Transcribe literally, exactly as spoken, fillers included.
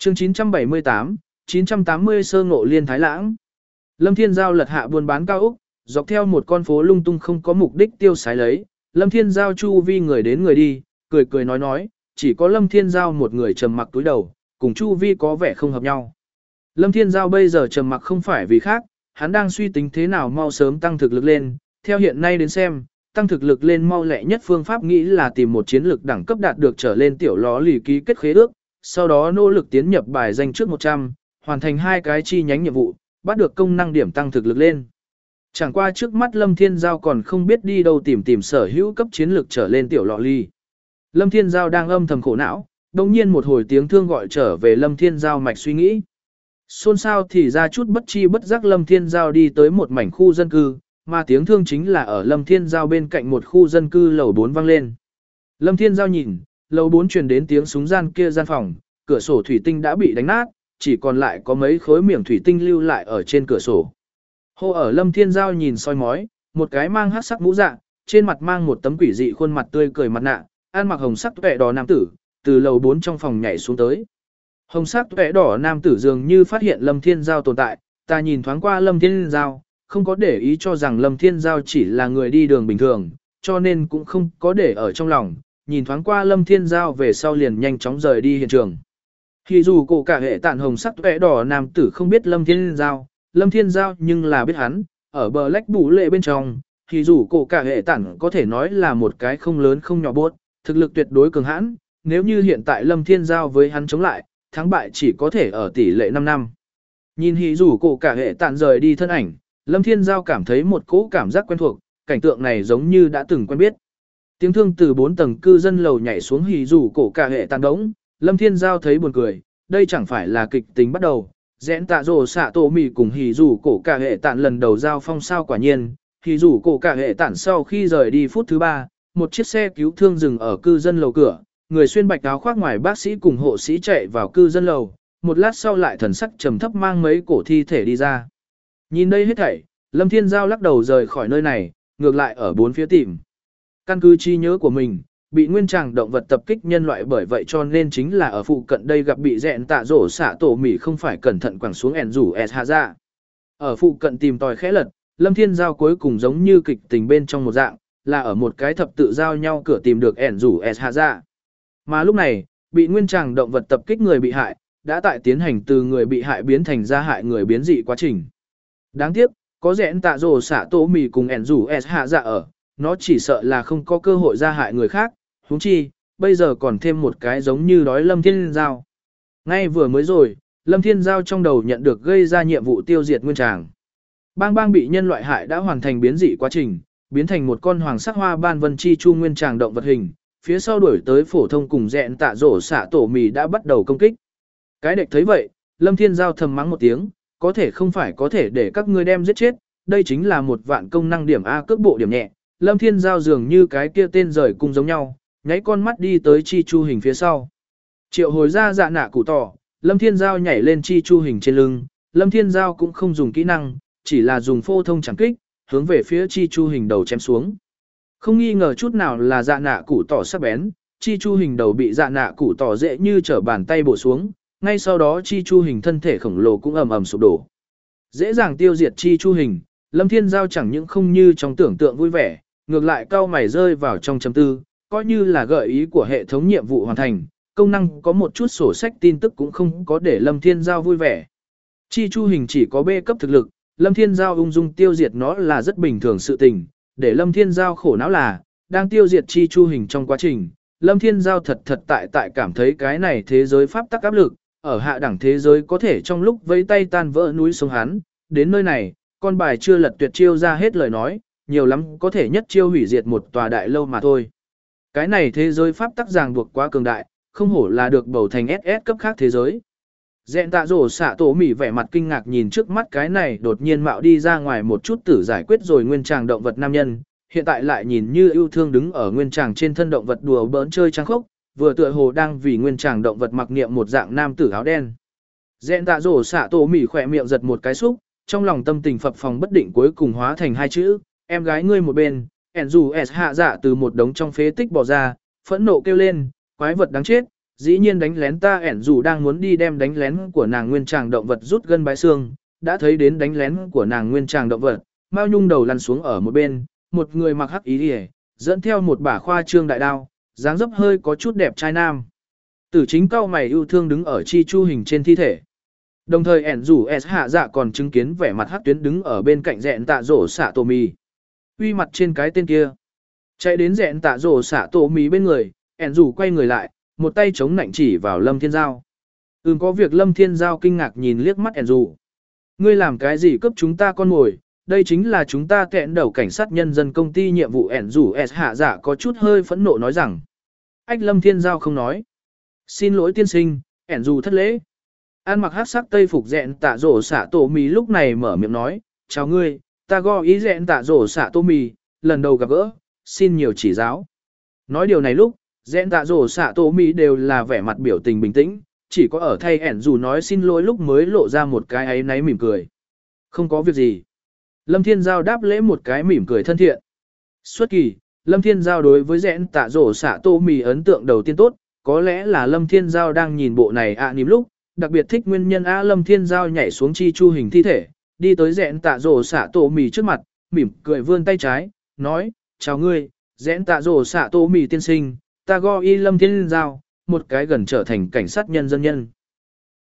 Chương chín trăm bảy mươi tám, chín trăm tám mươi sơ ngộ liên thái lãng. Lâm Thiên Giao lật hạ buôn bán cao ốc, dọc theo một con phố lung tung không có mục đích tiêu xài lấy, Lâm Thiên Giao chu vi người đến người đi, cười cười nói nói, chỉ có Lâm Thiên Giao một người trầm mặc túi đầu, cùng chu vi có vẻ không hợp nhau. Lâm Thiên Giao bây giờ trầm mặc không phải vì khác, hắn đang suy tính thế nào mau sớm tăng thực lực lên, theo hiện nay đến xem, tăng thực lực lên mau lẹ nhất phương pháp nghĩ là tìm một chiến lược đẳng cấp đạt được trở lên tiểu ló lì ký kết khế ước, sau đó nỗ lực tiến nhập bài danh trước một trăm, hoàn thành hai cái chi nhánh nhiệm vụ, bắt được công năng điểm tăng thực lực lên. Chẳng qua trước mắt Lâm Thiên Giao còn không biết đi đâu tìm tìm sở hữu cấp chiến lược trở lên tiểu lọ ly. Lâm Thiên Giao đang âm thầm khổ não, đồng nhiên một hồi tiếng thương gọi trở về Lâm Thiên Giao mạch suy nghĩ. Xôn xao thì ra chút bất chi bất giác Lâm Thiên Giao đi tới một mảnh khu dân cư, mà tiếng thương chính là ở Lâm Thiên Giao bên cạnh một khu dân cư lầu bốn vang lên. Lâm Thiên Giao nhìn, lầu bốn truyền đến tiếng súng gian kia gian phòng, cửa sổ thủy tinh đã bị đánh nát, chỉ còn lại có mấy khối miệng thủy tinh lưu lại ở trên cửa sổ. Hô ở Lâm Thiên Giao nhìn soi mói, một cái mang hắc sắc mũ dạ, trên mặt mang một tấm quỷ dị khuôn mặt tươi cười mặt nạ, ăn mặc hồng sắc tuệ đỏ nam tử, từ lầu bốn trong phòng nhảy xuống tới. Hồng sắc tuệ đỏ nam tử dường như phát hiện Lâm Thiên Giao tồn tại, ta nhìn thoáng qua Lâm Thiên Giao, không có để ý cho rằng Lâm Thiên Giao chỉ là người đi đường bình thường, cho nên cũng không có để ở trong lòng, nhìn thoáng qua Lâm Thiên Giao về sau liền nhanh chóng rời đi hiện trường. Thì dù cổ cả hệ tản hồng sắc tuệ đỏ nam tử không biết Lâm Thiên Giao, Lâm Thiên Giao nhưng là biết hắn, ở bờ lách bù lệ bên trong, thì dù cổ cả hệ tản có thể nói là một cái không lớn không nhỏ bốt, thực lực tuyệt đối cường hãn, nếu như hiện tại Lâm Thiên Giao với hắn chống lại, thắng bại chỉ có thể ở tỷ lệ năm năm. Nhìn hỉ rủ cổ cả hệ tản rời đi thân ảnh, Lâm Thiên Giao cảm thấy một cỗ cảm giác quen thuộc, cảnh tượng này giống như đã từng quen biết. Tiếng thương từ bốn tầng cư dân lầu nhảy xuống hỉ rủ cổ cả hệ tản đống, Lâm Thiên Giao thấy buồn cười, đây chẳng phải là kịch tính bắt đầu. Rẽn tạ rồ xạ tổ mì cùng hỉ rủ cổ cả hệ tản lần đầu giao phong sao quả nhiên, hỉ rủ cổ cả hệ tản sau khi rời đi phút thứ ba, một chiếc xe cứu thương dừng ở cư dân lầu cửa, người xuyên bạch áo khoác ngoài bác sĩ cùng hộ sĩ chạy vào cư dân lầu, một lát sau lại thần sắc trầm thấp mang mấy cổ thi thể đi ra. Nhìn đây hết thảy, Lâm Thiên Giao lắc đầu rời khỏi nơi này, ngược lại ở bốn phía tìm. Căn cứ trí nhớ của mình, bị nguyên tràng động vật tập kích nhân loại bởi vậy cho nên chính là ở phụ cận đây gặp bị rẽn tạ rổ xạ tổ mỉ không phải cẩn thận quẳng xuống ẻn rủ s hạ ra. Ở phụ cận tìm tòi khẽ lật, Lâm Thiên Giao cuối cùng giống như kịch tình bên trong một dạng, là ở một cái thập tự giao nhau cửa tìm được ẻn rủ s hạ ra. Mà lúc này, bị nguyên tràng động vật tập kích người bị hại, đã tại tiến hành từ người bị hại biến thành gia hại người biến dị quá trình. Đáng tiếc, có rẽn tạ rổ xạ tổ mỉ cùng ẻn rủ s hạ ra ở, nó chỉ sợ là không có cơ hội gia hại người khác. Huống chi, bây giờ còn thêm một cái giống như đói Lâm Thiên Giao. Ngay vừa mới rồi, Lâm Thiên Giao trong đầu nhận được gây ra nhiệm vụ tiêu diệt nguyên tràng. Bang bang bị nhân loại hại đã hoàn thành biến dị quá trình, biến thành một con hoàng sắc hoa ban vân chi chu nguyên tràng động vật hình, phía sau đuổi tới phổ thông cùng rẽn tạ rổ xạ tổ mì đã bắt đầu công kích. Cái địch thấy vậy, Lâm Thiên Giao thầm mắng một tiếng, có thể không phải có thể để các ngươi đem giết chết, đây chính là một vạn công năng điểm A cước bộ điểm nhẹ. Lâm Thiên Giao dường như cái kia tên rời cung giống nhau, nháy con mắt đi tới chi chu hình phía sau. Triệu hồi ra dạ nạ cụ tỏ, Lâm Thiên Giao nhảy lên chi chu hình trên lưng, Lâm Thiên Giao cũng không dùng kỹ năng, chỉ là dùng phô thông chẳng kích, hướng về phía chi chu hình đầu chém xuống. Không nghi ngờ chút nào là dạ nạ cụ tỏ sắc bén, chi chu hình đầu bị dạ nạ cụ tỏ dễ như trở bàn tay bổ xuống, ngay sau đó chi chu hình thân thể khổng lồ cũng ầm ầm sụp đổ. Dễ dàng tiêu diệt chi chu hình, Lâm Thiên Giao chẳng những không như trong tưởng tượng vui vẻ, ngược lại cao mày rơi vào trong chấm tư, coi như là gợi ý của hệ thống nhiệm vụ hoàn thành, công năng có một chút sổ sách tin tức cũng không có để Lâm Thiên Giao vui vẻ. Chi chu hình chỉ có B cấp thực lực, Lâm Thiên Giao ung dung tiêu diệt nó là rất bình thường sự tình, để Lâm Thiên Giao khổ não là, đang tiêu diệt chi chu hình trong quá trình, Lâm Thiên Giao thật thật tại tại cảm thấy cái này thế giới pháp tắc áp lực, ở hạ đẳng thế giới có thể trong lúc vẫy tay tan vỡ núi sông hắn, đến nơi này, con bài chưa lật tuyệt chiêu ra hết lời nói, nhiều lắm có thể nhất chiêu hủy diệt một tòa đại lâu mà thôi. Cái này thế giới pháp tắc ràng buộc quá cường đại, không hổ là được bầu thành ét ét cấp khác thế giới. Dẹn tạ rổ xạ tổ mỉ vẻ mặt kinh ngạc nhìn trước mắt cái này đột nhiên mạo đi ra ngoài một chút tử giải quyết rồi nguyên tràng động vật nam nhân, hiện tại lại nhìn như yêu thương đứng ở nguyên tràng trên thân động vật đùa bỡn chơi trang khốc, vừa tựa hồ đang vì nguyên tràng động vật mặc niệm một dạng nam tử áo đen. Dẹn tạ rổ xạ tổ mỉ khỏe miệng giật một cái xúc, trong lòng tâm tình phập phòng bất định cuối cùng hóa thành hai chữ, em gái ngươi một bên, ẻn dù s hạ dạ từ một đống trong phế tích bỏ ra, phẫn nộ kêu lên, quái vật đáng chết, Dĩ nhiên đánh lén ta ẻn dù đang muốn đi đem đánh lén của nàng nguyên tràng động vật rút gân bái xương, đã thấy đến đánh lén của nàng nguyên tràng động vật, Mao Nhung đầu lăn xuống ở một bên, một người mặc hắc ý liễu, dẫn theo một bả khoa trương đại đao, dáng dấp hơi có chút đẹp trai nam. Tử chính cao mày yêu thương đứng ở chi chu hình trên thi thể. Đồng thời ẻn rủ S hạ dạ còn chứng kiến vẻ mặt hắc tuyến đứng ở bên cạnh dẹn tạ rổ xạ tổ mì. Uy mặt trên cái tên kia. Chạy đến dẹn tạ rổ xạ tổ mì bên người, ẻn rủ quay người lại, một tay chống nạnh chỉ vào Lâm Thiên Giao. Ừm có việc Lâm Thiên Giao kinh ngạc nhìn liếc mắt ẻn rủ. Ngươi làm cái gì cướp chúng ta con mồi, đây chính là chúng ta kẹn đầu cảnh sát nhân dân công ty nhiệm vụ ẻn rủ S hạ dạ có chút hơi phẫn nộ nói rằng. Ách Lâm Thiên Giao không nói. Xin lỗi tiên sinh, ẻn rủ thất lễ. An mặc hát sắc tây phục dẹn tạ rổ xạ tổ mì lúc này mở miệng nói, chào ngươi, ta go ý dẹn tạ rổ xạ tổ mì, lần đầu gặp gỡ, xin nhiều chỉ giáo. Nói điều này lúc, dẹn tạ rổ xạ tổ mì đều là vẻ mặt biểu tình bình tĩnh, chỉ có ở thay ẻn dù nói xin lỗi lúc mới lộ ra một cái ấy náy mỉm cười. Không có việc gì. Lâm Thiên Giao đáp lễ một cái mỉm cười thân thiện. Xuất kỳ, Lâm Thiên Giao đối với dẹn tạ rổ xạ tổ mì ấn tượng đầu tiên tốt, có lẽ là Lâm Thiên Giao đang nhìn bộ này ạ à ním lúc, đặc biệt thích nguyên nhân A Lâm Thiên Giao nhảy xuống chi chu hình thi thể, đi tới dẹn tạ rổ xạ tổ mì trước mặt, mỉm cười vươn tay trái, nói, chào ngươi, dẹn tạ rổ xạ tổ mì tiên sinh, ta go y Lâm Thiên Giao, một cái gần trở thành cảnh sát nhân dân nhân.